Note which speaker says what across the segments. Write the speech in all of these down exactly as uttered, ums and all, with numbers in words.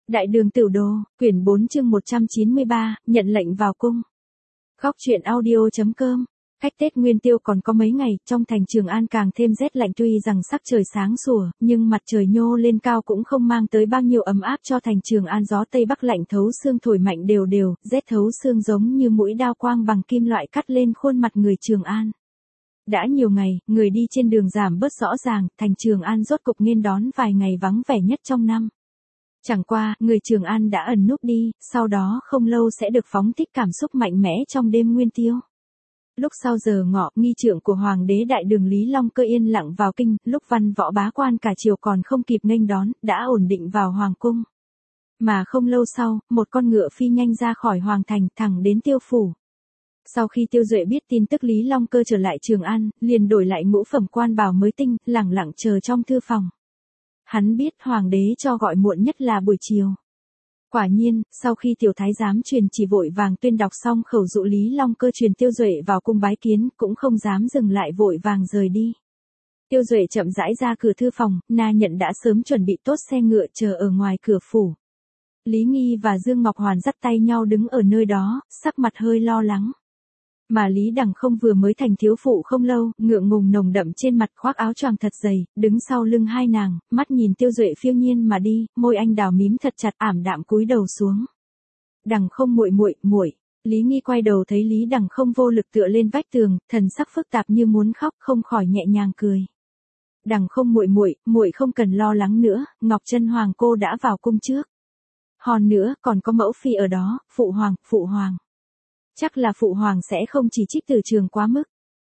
Speaker 1: Đại đường Tửu Đồ, quyển bốn chương một trăm chín mươi ba, nhận lệnh vào cung. Góc truyện audio.com. Cách Tết Nguyên Tiêu còn có mấy ngày, trong thành Trường An càng thêm rét lạnh, tuy rằng sắc trời sáng sủa, nhưng mặt trời nhô lên cao cũng không mang tới bao nhiêu ấm áp cho thành Trường An. Gió Tây Bắc lạnh thấu xương thổi mạnh đều đều, rét thấu xương giống như mũi đao quang bằng kim loại cắt lên khuôn mặt người Trường An. Đã nhiều ngày, người đi trên đường giảm bớt rõ ràng, thành Trường An rốt cục nghênh đón vài ngày vắng vẻ nhất trong năm. Chẳng qua, người Trường An đã ẩn núp đi, sau đó không lâu sẽ được phóng thích cảm xúc mạnh mẽ trong đêm Nguyên Tiêu. Lúc sau giờ ngọ, nghi trượng của Hoàng đế Đại Đường Lý Long Cơ yên lặng vào kinh, lúc văn võ bá quan cả triều còn không kịp nghênh đón, đã ổn định vào Hoàng cung. Mà không lâu sau, một con ngựa phi nhanh ra khỏi Hoàng thành, thẳng đến Tiêu phủ. Sau khi Tiêu Duệ biết tin tức Lý Long Cơ trở lại Trường An, liền đổi lại ngũ phẩm quan bào mới tinh, lẳng lặng chờ trong thư phòng. Hắn biết Hoàng đế cho gọi muộn nhất là buổi chiều. Quả nhiên, sau khi tiểu thái giám truyền chỉ vội vàng tuyên đọc xong khẩu dụ, Lý Long Cơ truyền Tiêu Duệ vào cung bái kiến, cũng không dám dừng lại, vội vàng rời đi. Tiêu Duệ chậm rãi ra cửa thư phòng, Na Nhận đã sớm chuẩn bị tốt xe ngựa chờ ở ngoài cửa phủ. Lý Nghi và Dương Ngọc Hoàn dắt tay nhau đứng ở nơi đó, sắc mặt hơi lo lắng. Mà Lý Đằng Không vừa mới thành thiếu phụ không lâu, ngượng ngùng nồng đậm trên mặt, khoác áo choàng thật dày, đứng sau lưng hai nàng, mắt nhìn Tiêu Duệ phiêu nhiên mà đi, môi anh đào mím thật chặt, ảm đạm cúi đầu xuống. Đằng Không muội muội, muội. Lý Nghi quay đầu thấy Lý Đằng Không vô lực tựa lên vách tường, thần sắc phức tạp như muốn khóc, không khỏi nhẹ nhàng cười. Đằng Không muội muội, muội không cần lo lắng nữa, Ngọc Chân hoàng cô đã vào cung trước. Hòn nữa, còn có mẫu phi ở đó, phụ hoàng, phụ hoàng. Chắc là phụ hoàng sẽ không chỉ trích Từ Trường quá mức.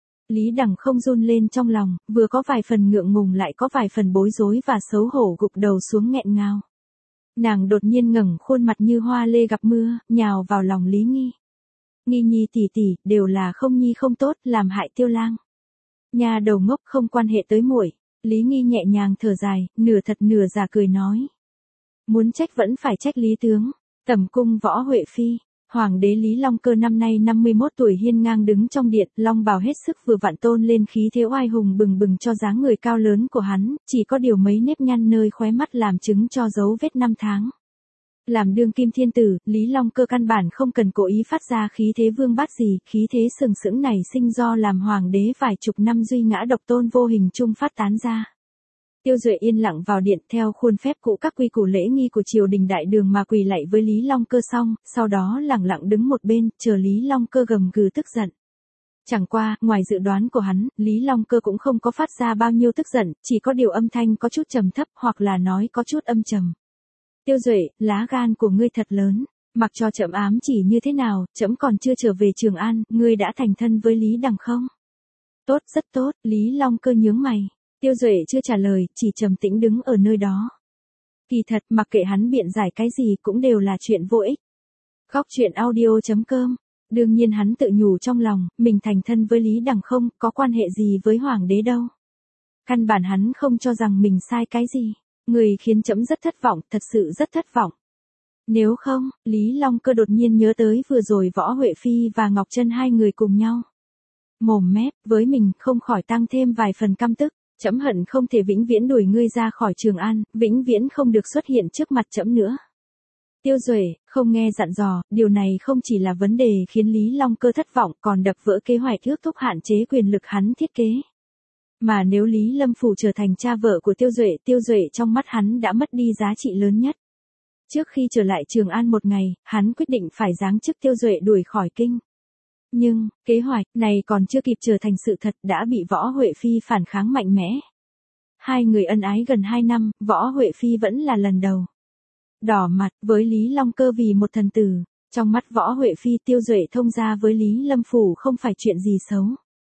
Speaker 1: Lý Đằng Không run lên trong lòng, vừa có vài phần ngượng ngùng lại có vài phần bối rối và xấu hổ, gục đầu xuống nghẹn ngào. Nàng đột nhiên ngẩng khuôn mặt như hoa lê gặp mưa, nhào vào lòng Lý Nghi. Nghi Nhi tỷ tỷ, đều là Không Nhi không tốt, làm hại Tiêu lang. Nhà đầu ngốc, không quan hệ tới muội. Lý Nghi nhẹ nhàng thở dài, nửa thật nửa giả cười nói. Muốn trách vẫn phải trách Lý tướng. Tẩm cung Võ Huệ Phi. Hoàng đế Lý Long Cơ năm nay năm mươi mốt tuổi hiên ngang đứng trong điện, long bào hết sức vừa vặn tôn lên khí thế oai hùng bừng bừng cho dáng người cao lớn của hắn, chỉ có điều mấy nếp nhăn nơi khóe mắt làm chứng cho dấu vết năm tháng. Làm đương kim thiên tử, Lý Long Cơ căn bản không cần cố ý phát ra khí thế vương bát gì, khí thế sừng sững này sinh do làm hoàng đế vài chục năm duy ngã độc tôn vô hình chung phát tán ra. Tiêu Duệ yên lặng vào điện, theo khuôn phép cũ các quy củ lễ nghi của triều đình Đại Đường mà quỳ lạy với Lý Long Cơ xong, sau đó lẳng lặng đứng một bên, chờ Lý Long Cơ gầm gừ tức giận. Chẳng qua, ngoài dự đoán của hắn, Lý Long Cơ cũng không có phát ra bao nhiêu tức giận, chỉ có điều âm thanh có chút trầm thấp, hoặc là nói có chút âm trầm. Tiêu Duệ, lá gan của ngươi thật lớn, mặc cho trẫm ám chỉ như thế nào, trẫm còn chưa trở về Trường An, ngươi đã thành thân với Lý Đằng Không? Tốt, rất tốt, Lý Long Cơ nhướng mày. Tiêu Duệ chưa trả lời, chỉ trầm tĩnh đứng ở nơi đó. Kỳ thật, mặc kệ hắn biện giải cái gì cũng đều là chuyện vô ích. Góc truyện audio.com. Đương nhiên hắn tự nhủ trong lòng, mình thành thân với Lý Đằng Không, có quan hệ gì với hoàng đế đâu. Căn bản hắn không cho rằng mình sai cái gì. Người khiến trẫm rất thất vọng, thật sự rất thất vọng. Nếu không, Lý Long Cơ đột nhiên nhớ tới vừa rồi Võ Huệ Phi và Ngọc Chân hai người cùng nhau. Mồm mép, với mình, không khỏi tăng thêm vài phần căm tức. Trẫm hận không thể vĩnh viễn đuổi ngươi ra khỏi Trường An, vĩnh viễn không được xuất hiện trước mặt trẫm nữa. Tiêu Duệ, không nghe dặn dò, điều này không chỉ là vấn đề khiến Lý Long Cơ thất vọng, còn đập vỡ kế hoạch ước thúc hạn chế quyền lực hắn thiết kế. Mà nếu Lý Lâm Phủ trở thành cha vợ của Tiêu Duệ, Tiêu Duệ trong mắt hắn đã mất đi giá trị lớn nhất. Trước khi trở lại Trường An một ngày, hắn quyết định phải giáng chức Tiêu Duệ đuổi khỏi kinh. Nhưng, kế hoạch này còn chưa kịp trở thành sự thật đã bị Võ Huệ Phi phản kháng mạnh mẽ. Hai người ân ái gần hai năm, Võ Huệ Phi vẫn là lần đầu. Đỏ mặt với Lý Long Cơ vì một thần tử, trong mắt Võ Huệ Phi Tiêu Duệ thông gia với Lý Lâm Phủ không phải chuyện gì xấu.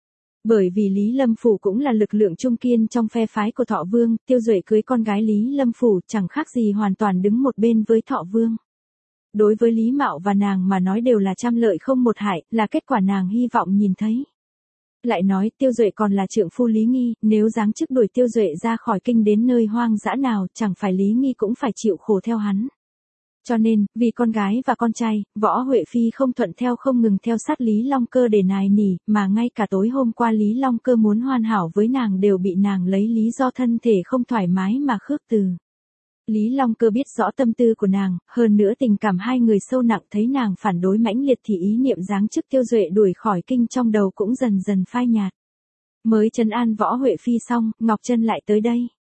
Speaker 1: Bởi vì Lý Lâm Phủ cũng là lực lượng trung kiên trong phe phái của Thọ Vương, Tiêu Duệ cưới con gái Lý Lâm Phủ chẳng khác gì hoàn toàn đứng một bên với Thọ Vương. Đối với Lý Mạo và nàng mà nói đều là trăm lợi không một hại, là kết quả nàng hy vọng nhìn thấy. Lại nói Tiêu Duệ còn là trượng phu Lý Nghi, nếu giáng chức đuổi Tiêu Duệ ra khỏi kinh đến nơi hoang dã nào, chẳng phải Lý Nghi cũng phải chịu khổ theo hắn. Cho nên, vì con gái và con trai, Võ Huệ Phi không thuận theo không ngừng theo sát Lý Long Cơ để nài nỉ, mà ngay cả tối hôm qua Lý Long Cơ muốn hoàn hảo với nàng đều bị nàng lấy lý do thân thể không thoải mái mà khước từ. Lý Long Cơ biết rõ tâm tư của nàng, hơn nữa tình cảm hai người sâu nặng, thấy nàng phản đối mãnh liệt thì ý niệm giáng chức Tiêu Duệ đuổi khỏi kinh trong đầu cũng dần dần phai nhạt. Mới trấn an Võ Huệ Phi xong, Ngọc Trân lại tới đây.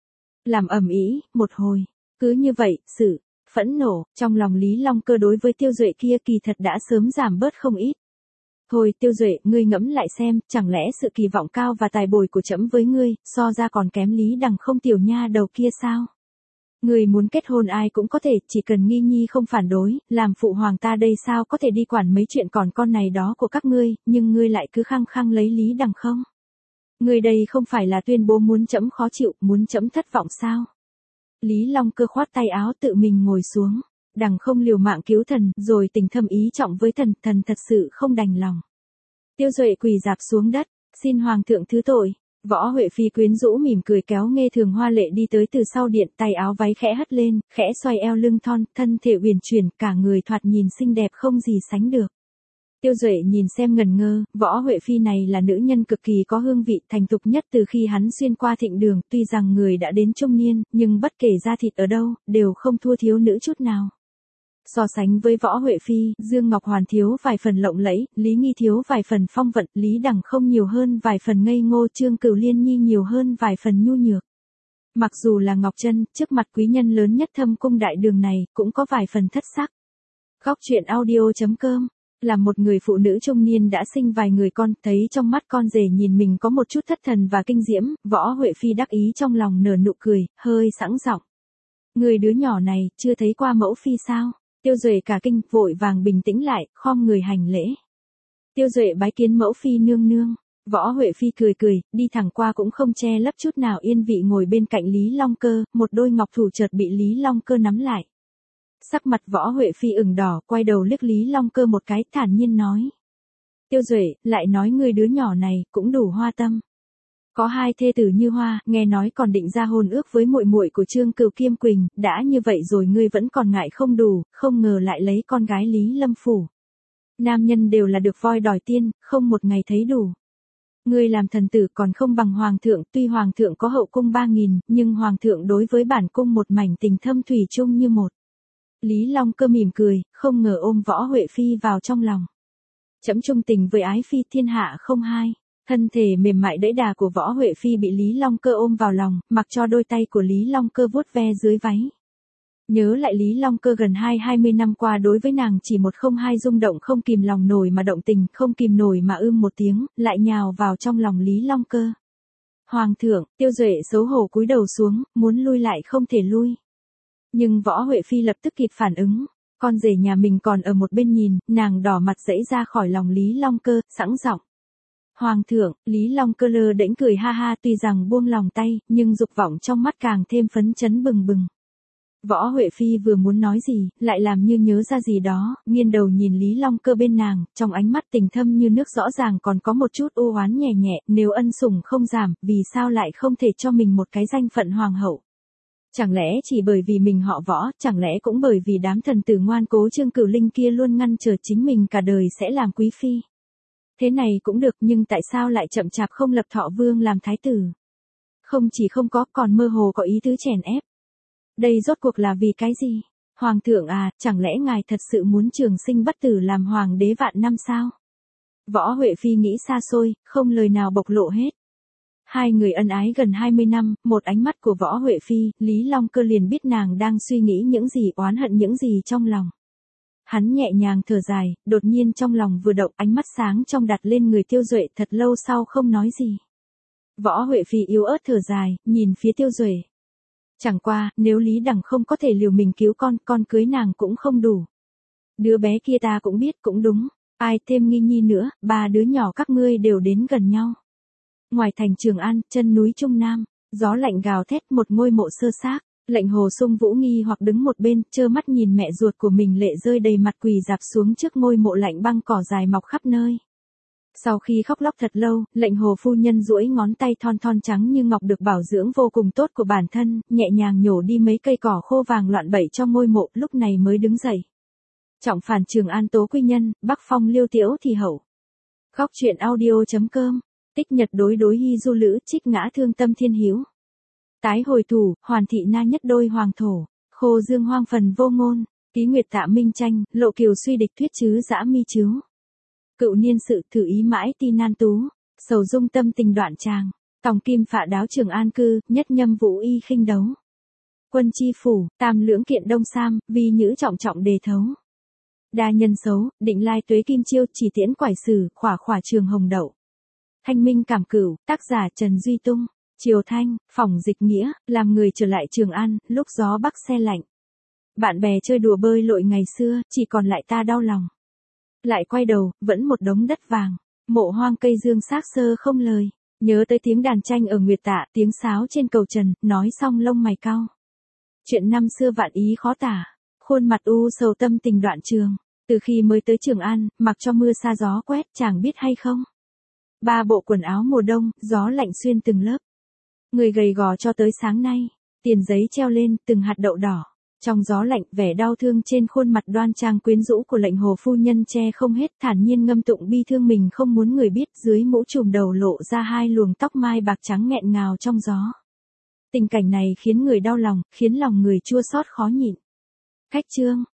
Speaker 1: Làm ầm ĩ, một hồi. Cứ như vậy, sự phẫn nộ trong lòng Lý Long Cơ đối với Tiêu Duệ kia kỳ thật đã sớm giảm bớt không ít. Thôi Tiêu Duệ, ngươi ngẫm lại xem, chẳng lẽ sự kỳ vọng cao và tài bồi của trẫm với ngươi, so ra còn kém Lý Đằng không tiểu nha đầu kia sao? Ngươi muốn kết hôn ai cũng có thể, chỉ cần Nghi Nhi không phản đối, làm phụ hoàng ta đây sao có thể đi quản mấy chuyện còn con này đó của các ngươi, nhưng ngươi lại cứ khăng khăng lấy Lý Đằng không? Ngươi đây không phải là tuyên bố muốn trẫm khó chịu, muốn trẫm thất vọng sao? Lý Long Cơ khoát tay áo tự mình ngồi xuống. Đằng không liều mạng cứu thần, rồi tình thâm ý trọng với thần, thần thật sự không đành lòng. Tiêu Duệ quỳ dạp xuống đất, xin hoàng thượng thứ tội. Võ Huệ Phi quyến rũ mỉm cười kéo Nghê Thường hoa lệ đi tới từ sau điện, tay áo váy khẽ hất lên, khẽ xoay eo lưng thon, thân thể uyển chuyển, cả người thoạt nhìn xinh đẹp không gì sánh được. Tiêu Duệ nhìn xem ngần ngơ, Võ Huệ Phi này là nữ nhân cực kỳ có hương vị, thành thục nhất từ khi hắn xuyên qua thịnh đường, tuy rằng người đã đến trung niên, nhưng bất kể da thịt ở đâu, đều không thua thiếu nữ chút nào. So sánh với Võ Huệ Phi, Dương Ngọc Hoàn thiếu vài phần lộng lẫy, Lý Nghi thiếu vài phần phong vận, Lý Đằng không nhiều hơn vài phần ngây ngô, Trương Cửu Liên Nhi nhiều hơn vài phần nhu nhược. Mặc dù là Ngọc Trân, trước mặt quý nhân lớn nhất Thâm Cung đại đường này, cũng có vài phần thất sắc. Góc truyện audio chấm com. Là một người phụ nữ trung niên đã sinh vài người con, thấy trong mắt con rể nhìn mình có một chút thất thần và kinh diễm, Võ Huệ Phi đắc ý trong lòng nở nụ cười, hơi sẵn giọng. Người đứa nhỏ này, chưa thấy qua mẫu phi sao? Tiêu Duệ cả kinh, vội vàng bình tĩnh lại, khom người hành lễ. Tiêu Duệ bái kiến mẫu phi nương nương. Võ Huệ Phi cười cười, đi thẳng qua cũng không che lấp chút nào, yên vị ngồi bên cạnh Lý Long Cơ, một đôi ngọc thủ chợt bị Lý Long Cơ nắm lại. Sắc mặt Võ Huệ Phi ửng đỏ, quay đầu liếc Lý Long Cơ một cái, thản nhiên nói. Tiêu Duệ, lại nói người đứa nhỏ này, cũng đủ hoa tâm. Có hai thê tử như hoa, nghe nói còn định ra hôn ước với muội muội của Trương Cửu Kiêm Quỳnh, đã như vậy rồi ngươi vẫn còn ngại không đủ, không ngờ lại lấy con gái Lý Lâm phủ. Nam nhân đều là được voi đòi tiên, không một ngày thấy đủ. Ngươi làm thần tử còn không bằng hoàng thượng, tuy hoàng thượng có hậu cung ba nghìn, nhưng hoàng thượng đối với bản cung một mảnh tình thâm thủy chung như một. Lý Long Cơ mỉm cười, không ngờ ôm Võ Huệ Phi vào trong lòng. Trẫm trung tình với ái phi thiên hạ không hai. Thân thể mềm mại đẫy đà của Võ Huệ Phi bị Lý Long Cơ ôm vào lòng, mặc cho đôi tay của Lý Long Cơ vuốt ve dưới váy. Nhớ lại Lý Long Cơ gần hai hai mươi năm qua đối với nàng chỉ một không hai rung động không kìm lòng nổi mà động tình, không kìm nổi mà ưm một tiếng, lại nhào vào trong lòng Lý Long Cơ. Hoàng thượng, Tiêu Duệ xấu hổ cúi đầu xuống, muốn lui lại không thể lui. Nhưng Võ Huệ Phi lập tức kịp phản ứng, con rể nhà mình còn ở một bên nhìn, nàng đỏ mặt dãy ra khỏi lòng Lý Long Cơ, sẵn giọng. Hoàng thượng, Lý Long Cơ lơ đễnh cười ha ha, tuy rằng buông lòng tay, nhưng dục vọng trong mắt càng thêm phấn chấn bừng bừng. Võ Huệ Phi vừa muốn nói gì, lại làm như nhớ ra gì đó, nghiêng đầu nhìn Lý Long Cơ bên nàng, trong ánh mắt tình thâm như nước rõ ràng còn có một chút u oán nhẹ nhẹ, nếu ân sủng không giảm, vì sao lại không thể cho mình một cái danh phận hoàng hậu? Chẳng lẽ chỉ bởi vì mình họ Võ, chẳng lẽ cũng bởi vì đám thần tử ngoan cố Trương Cửu Linh kia luôn ngăn trở chính mình cả đời sẽ làm quý phi? Thế này cũng được, nhưng tại sao lại chậm chạp không lập Thọ Vương làm thái tử? Không chỉ không có, còn mơ hồ có ý tứ chèn ép. Đây rốt cuộc là vì cái gì? Hoàng thượng à, chẳng lẽ ngài thật sự muốn trường sinh bất tử làm hoàng đế vạn năm sao? Võ Huệ Phi nghĩ xa xôi, không lời nào bộc lộ hết. Hai người ân ái gần hai mươi năm, một ánh mắt của Võ Huệ Phi, Lý Long Cơ liền biết nàng đang suy nghĩ những gì, oán hận những gì trong lòng. Hắn nhẹ nhàng thở dài, đột nhiên trong lòng vừa động, ánh mắt sáng trong đặt lên người Tiêu Duệ, thật lâu sau không nói gì. Võ Huệ Phi yếu ớt thở dài, nhìn phía Tiêu Duệ. Chẳng qua, nếu Lý Đằng không có thể liều mình cứu con, con cưới nàng cũng không đủ. Đứa bé kia ta cũng biết, cũng đúng, ai thêm Nghi Nhi nữa, ba đứa nhỏ các ngươi đều đến gần nhau. Ngoài thành Trường An, chân núi Trung Nam, gió lạnh gào thét, một ngôi mộ sơ xác. Lệnh Hồ Sung Vũ nghi hoặc đứng một bên, trơ mắt nhìn mẹ ruột của mình lệ rơi đầy mặt quỳ dạp xuống trước ngôi mộ lạnh băng, cỏ dài mọc khắp nơi. Sau khi khóc lóc thật lâu, lệnh Hồ phu nhân duỗi ngón tay thon thon trắng như ngọc được bảo dưỡng vô cùng tốt của bản thân, nhẹ nhàng nhổ đi mấy cây cỏ khô vàng loạn bẩy trong ngôi mộ, lúc này mới đứng dậy. Trọng phản Trường An tố quy nhân, Bắc Phong liêu tiễu thì hậu. Góc truyện audio chấm com. Tích nhật đối đối hy du lữ, trích ngã thương tâm thiên hiếu. Tái hồi thủ, hoàn thị na nhất đôi hoàng thổ. Khô dương hoang phần vô ngôn, ký nguyệt tạ minh tranh, lộ kiều suy địch thuyết chứ dã mi chiếu. Cựu niên sự thử ý mãi ti nan tú, sầu dung tâm tình đoạn tràng, tòng kim phạ đáo trường an cư, nhất nhâm vũ y khinh đấu. Quân chi phủ, tam lưỡng kiện đông sam, vi nhữ trọng trọng đề thấu. Đa nhân xấu, định lai tuế kim chiêu, chỉ tiễn quải sử, khỏa khỏa trường hồng đậu. Thanh minh cảm cửu, tác giả Trần Duy Tung. Triều Thanh, phỏng dịch nghĩa, làm người trở lại Trường An, lúc gió bắc se lạnh. Bạn bè chơi đùa bơi lội ngày xưa, chỉ còn lại ta đau lòng. Lại quay đầu, vẫn một đống đất vàng. Mộ hoang cây dương xác sơ không lời. Nhớ tới tiếng đàn tranh ở Nguyệt Tạ, tiếng sáo trên cầu trần, nói xong lông mày cau. Chuyện năm xưa vạn ý khó tả. Khuôn mặt u sầu tâm tình đoạn trường. Từ khi mới tới Trường An, mặc cho mưa sa gió quét, chàng biết hay không? Ba bộ quần áo mùa đông, gió lạnh xuyên từng lớp. Người gầy gò cho tới sáng nay, tiền giấy treo lên, từng hạt đậu đỏ. Trong gió lạnh, vẻ đau thương trên khuôn mặt đoan trang quyến rũ của lệnh hồ phu nhân che không hết, thản nhiên ngâm tụng bi thương mình không muốn người biết, dưới mũ trùm đầu lộ ra hai luồng tóc mai bạc trắng nghẹn ngào trong gió. Tình cảnh này khiến người đau lòng, khiến lòng người chua xót khó nhịn. Khách chương